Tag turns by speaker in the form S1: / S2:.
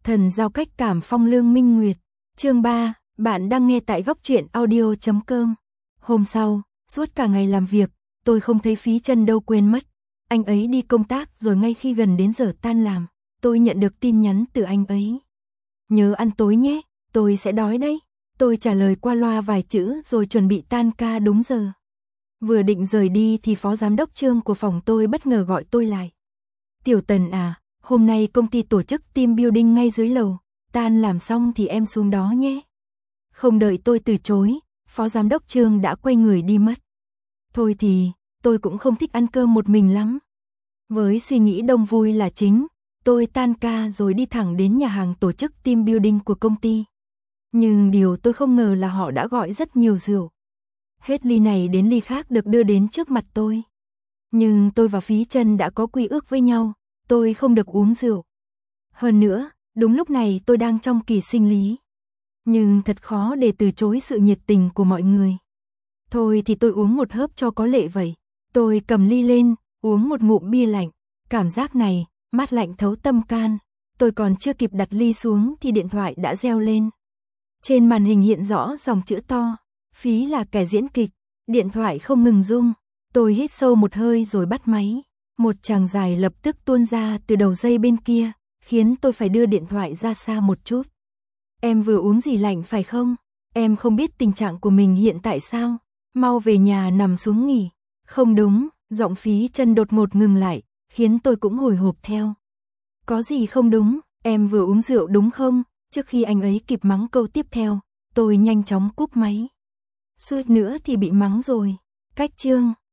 S1: Thần giao cách cảm phong lương minh nguyệt. Chương 3, bạn đang nghe tại góc truyện audio.com. Hôm sau, suốt cả ngày làm việc, tôi không thấy Phí Chân đâu quên mất. Anh ấy đi công tác rồi ngay khi gần đến giờ tan làm, tôi nhận được tin nhắn từ anh ấy. Nhớ ăn tối nhé, tôi sẽ đói đấy. Tôi trả lời qua loa vài chữ rồi chuẩn bị tan ca đúng giờ. Vừa định rời đi thì phó giám đốc Trương của phòng tôi bất ngờ gọi tôi lại. Tiểu Tần à, hôm nay công ty tổ chức team building ngay dưới lầu, tan làm xong thì em xuống đó nhé. Không đợi tôi từ chối, phó giám đốc Trương đã quay người đi mất. Thôi thì, tôi cũng không thích ăn cơm một mình lắm. Với suy nghĩ đông vui là chính, tôi tan ca rồi đi thẳng đến nhà hàng tổ chức team building của công ty. Nhưng điều tôi không ngờ là họ đã gọi rất nhiều rượu. Hết ly này đến ly khác được đưa đến trước mặt tôi. Nhưng tôi và Phí Chân đã có quy ước với nhau, tôi không được uống rượu. Hơn nữa, đúng lúc này tôi đang trong kỳ sinh lý. Nhưng thật khó để từ chối sự nhiệt tình của mọi người. Thôi thì tôi uống một hớp cho có lệ vậy. Tôi cầm ly lên, uống một ngụm bia lạnh. Cảm giác này, mát lạnh thấu tâm can. Tôi còn chưa kịp đặt ly xuống thì điện thoại đã reo lên. Trên màn hình hiện rõ dòng chữ to. Phí là kẻ diễn kịch. Điện thoại không ngừng rung. Tôi hít sâu một hơi rồi bắt máy. Một tràng dài lập tức tuôn ra từ đầu dây bên kia, khiến tôi phải đưa điện thoại ra xa một chút. Em vừa uống gì lạnh phải không? Em không biết tình trạng của mình hiện tại sao? Mau về nhà nằm xuống nghỉ. Không đúng, giọng Phí Chân đột ngột ngừng lại, khiến tôi cũng hồi hộp theo. Có gì không đúng, em vừa uống rượu đúng không? Trước khi anh ấy kịp mắng câu tiếp theo, tôi nhanh chóng cúp máy. Suýt nữa thì bị mắng rồi. Cách Trương,